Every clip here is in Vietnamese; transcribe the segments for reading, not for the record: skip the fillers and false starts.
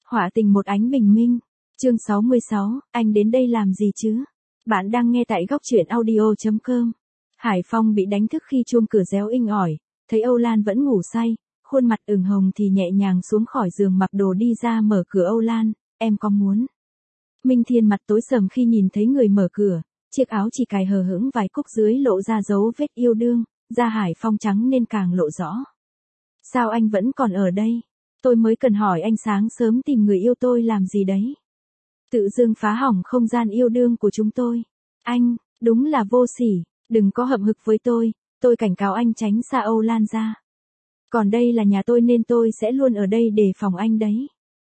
Họa tình một ánh bình minh. Chương 66, anh đến đây làm gì chứ? Bạn đang nghe tại góc truyện audio.com. Hải Phong bị đánh thức khi chuông cửa réo inh ỏi, thấy Âu Lan vẫn ngủ say, khuôn mặt ửng hồng thì nhẹ nhàng xuống khỏi giường mặc đồ đi ra mở cửa. Âu Lan, em có muốn? Minh Thiên mặt tối sầm khi nhìn thấy người mở cửa, chiếc áo chỉ cài hờ hững vài cúc dưới lộ ra dấu vết yêu đương, da Hải Phong trắng nên càng lộ rõ. Sao anh vẫn còn ở đây? Tôi mới cần hỏi anh sáng sớm tìm người yêu tôi làm gì đấy? Tự dưng phá hỏng không gian yêu đương của chúng tôi. Anh, đúng là vô sỉ, đừng có hậm hực với tôi cảnh cáo anh tránh xa Âu Lan ra. Còn đây là nhà tôi nên tôi sẽ luôn ở đây để phòng anh đấy.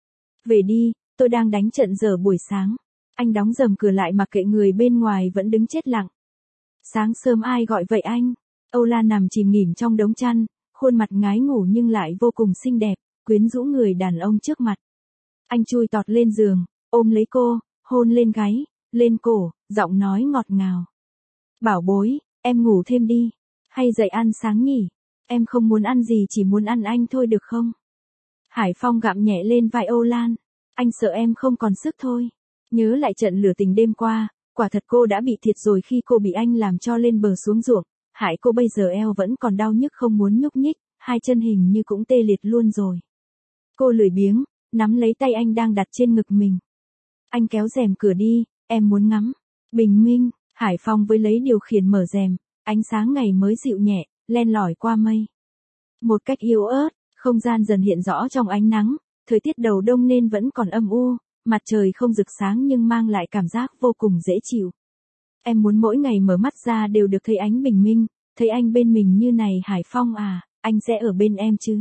Về đi, tôi đang đánh trận giờ buổi sáng. Anh đóng rầm cửa lại mặc kệ người bên ngoài vẫn đứng chết lặng. Sáng sớm ai gọi vậy anh? Âu Lan nằm chìm nghỉm trong đống chăn, khuôn mặt ngái ngủ nhưng lại vô cùng xinh đẹp, quyến rũ người đàn ông trước mặt. Anh chui tọt lên giường, ôm lấy cô, hôn lên gáy, lên cổ, giọng nói ngọt ngào. Bảo bối, em ngủ thêm đi, hay dậy ăn sáng nhỉ? Em không muốn ăn gì, chỉ muốn ăn anh thôi được không? Hải Phong gặm nhẹ lên vai Âu Lan. Anh sợ em không còn sức thôi. Nhớ lại trận lửa tình đêm qua, quả thật cô đã bị thiệt rồi khi cô bị anh làm cho lên bờ xuống ruộng, hại cô bây giờ eo vẫn còn đau nhức không muốn nhúc nhích, hai chân hình như cũng tê liệt luôn rồi. Cô lười biếng, nắm lấy tay anh đang đặt trên ngực mình. Anh kéo rèm cửa đi, em muốn ngắm. Bình minh, Hải Phong với lấy điều khiển mở rèm, ánh sáng ngày mới dịu nhẹ, len lỏi qua mây. Một cách yếu ớt, không gian dần hiện rõ trong ánh nắng, thời tiết đầu đông nên vẫn còn âm u, mặt trời không rực sáng nhưng mang lại cảm giác vô cùng dễ chịu. Em muốn mỗi ngày mở mắt ra đều được thấy ánh bình minh, thấy anh bên mình như này. Hải Phong à, anh sẽ ở bên em chứ?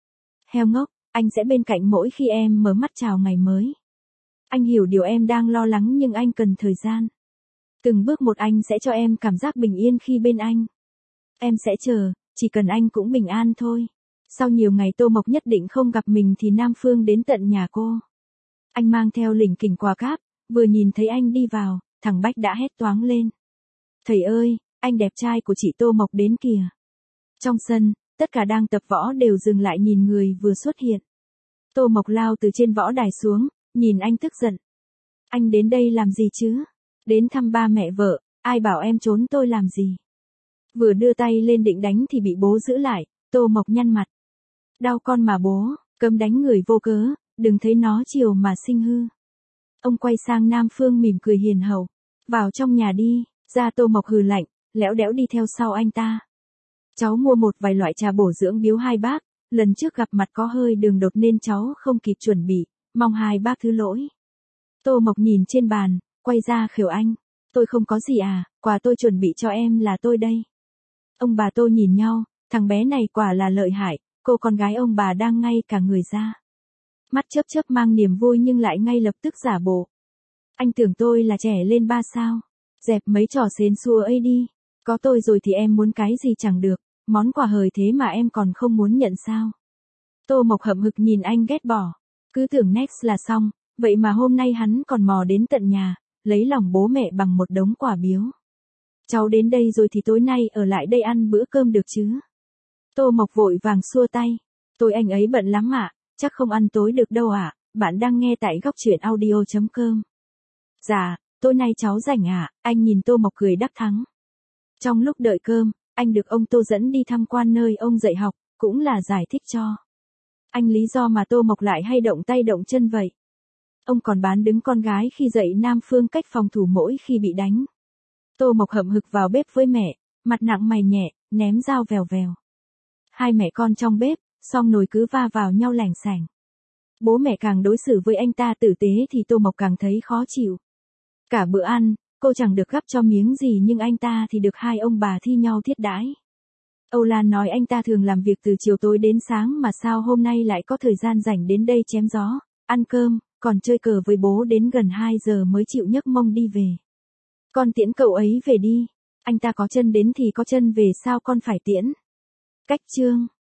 Heo ngốc, anh sẽ bên cạnh mỗi khi em mở mắt chào ngày mới. Anh hiểu điều em đang lo lắng nhưng anh cần thời gian. Từng bước một anh sẽ cho em cảm giác bình yên khi bên anh. Em sẽ chờ, chỉ cần anh cũng bình an thôi. Sau nhiều ngày Tô Mộc nhất định không gặp mình thì Nam Phương đến tận nhà cô. Anh mang theo lỉnh kỉnh quà cáp, vừa nhìn thấy anh đi vào, thằng Bách đã hét toáng lên. Thầy ơi, anh đẹp trai của chị Tô Mộc đến kìa. Trong sân, tất cả đang tập võ đều dừng lại nhìn người vừa xuất hiện. Tô Mộc lao từ trên võ đài xuống, nhìn anh tức giận. Anh đến đây làm gì chứ? Đến thăm ba mẹ vợ, ai bảo em trốn tôi làm gì? Vừa đưa tay lên định đánh thì bị bố giữ lại, Tô Mộc nhăn mặt. Đau con mà bố, cấm đánh người vô cớ, đừng thấy nó chiều mà sinh hư. Ông quay sang Nam Phương mỉm cười hiền hậu. Vào trong nhà đi, ra. Tô Mộc hừ lạnh, lẽo đẽo đi theo sau anh ta. Cháu mua một vài loại trà bổ dưỡng biếu hai bác, lần trước gặp mặt có hơi đường đột nên cháu không kịp chuẩn bị, mong hai bác thứ lỗi. Tô Mộc nhìn trên bàn, quay ra khều anh. Tôi không có gì à, quà tôi chuẩn bị cho em là tôi đây. Ông bà Tô nhìn nhau, thằng bé này quả là lợi hại, cô con gái ông bà đang ngay cả người ra. Mắt chớp chớp mang niềm vui nhưng lại ngay lập tức giả bộ. Anh tưởng tôi là trẻ lên ba sao? Dẹp mấy trò xến xua ấy đi. Có tôi rồi thì em muốn cái gì chẳng được, món quà hời thế mà em còn không muốn nhận sao? Tô Mộc hậm hực nhìn anh ghét bỏ. Cứ tưởng next là xong, vậy mà hôm nay hắn còn mò đến tận nhà, lấy lòng bố mẹ bằng một đống quà biếu. Cháu đến đây rồi thì tối nay ở lại đây ăn bữa cơm được chứ? Tô Mộc vội vàng xua tay. Tôi anh ấy bận lắm ạ, chắc không ăn tối được đâu ạ. Bạn đang nghe tại góc truyện audio.com. Dạ, tối nay cháu rảnh ạ. Anh nhìn Tô Mộc cười đắc thắng. Trong lúc đợi cơm, anh được ông Tô dẫn đi tham quan nơi ông dạy học, cũng là giải thích cho anh lý do mà Tô Mộc lại hay động tay động chân vậy. Ông còn bán đứng con gái khi dạy Nam Phương cách phòng thủ mỗi khi bị đánh. Tô Mộc hậm hực vào bếp với mẹ, mặt nặng mày nhẹ, ném dao vèo vèo. Hai mẹ con trong bếp, xong nồi cứ va vào nhau lẻng xẻng. Bố mẹ càng đối xử với anh ta tử tế thì Tô Mộc càng thấy khó chịu. Cả bữa ăn, cô chẳng được gắp cho miếng gì nhưng anh ta thì được hai ông bà thi nhau thiết đãi. Âu Lan nói anh ta thường làm việc từ chiều tối đến sáng mà sao hôm nay lại có thời gian rảnh đến đây chém gió, ăn cơm, còn chơi cờ với bố đến gần 2 giờ mới chịu nhấc mông đi về. Con tiễn cậu ấy về đi, anh ta có chân đến thì có chân về sao con phải tiễn. Cách chương